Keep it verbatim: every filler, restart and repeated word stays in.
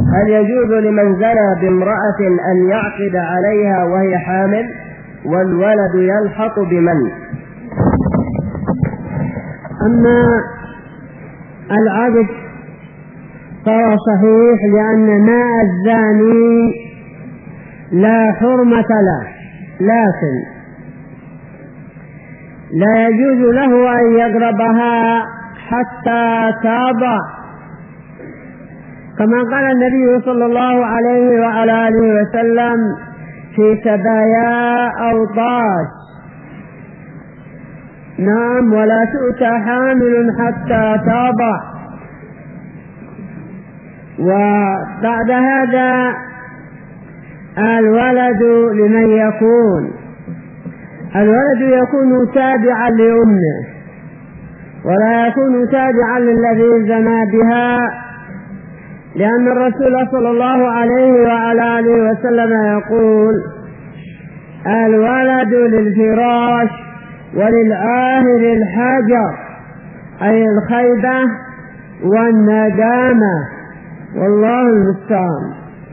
هل يجوز لمن زنى بامرأة أن يعقد عليها وهي حامل والولد يلحق بمن؟ أما العقد فهو صحيح، لأن ماء الزاني لا حرمة له، لكن لا يجوز له أن يقربها حتى تضع، كما قال النبي صلى الله عليه وعلى آله وسلم في سبايا أوطاس: نعم، ولا تؤتى حامل حتى تضع. وبعد هذا الولد لمن يكون؟ الولد يكون تابعا لأمه، ولا يكون تابعا للذي زنى بها، لأن الرسول صلى الله عليه وعلى آله وسلم يقول: الولد للفراش وللآهل الحجر، أي الخيبة والندامة، والله المستعان.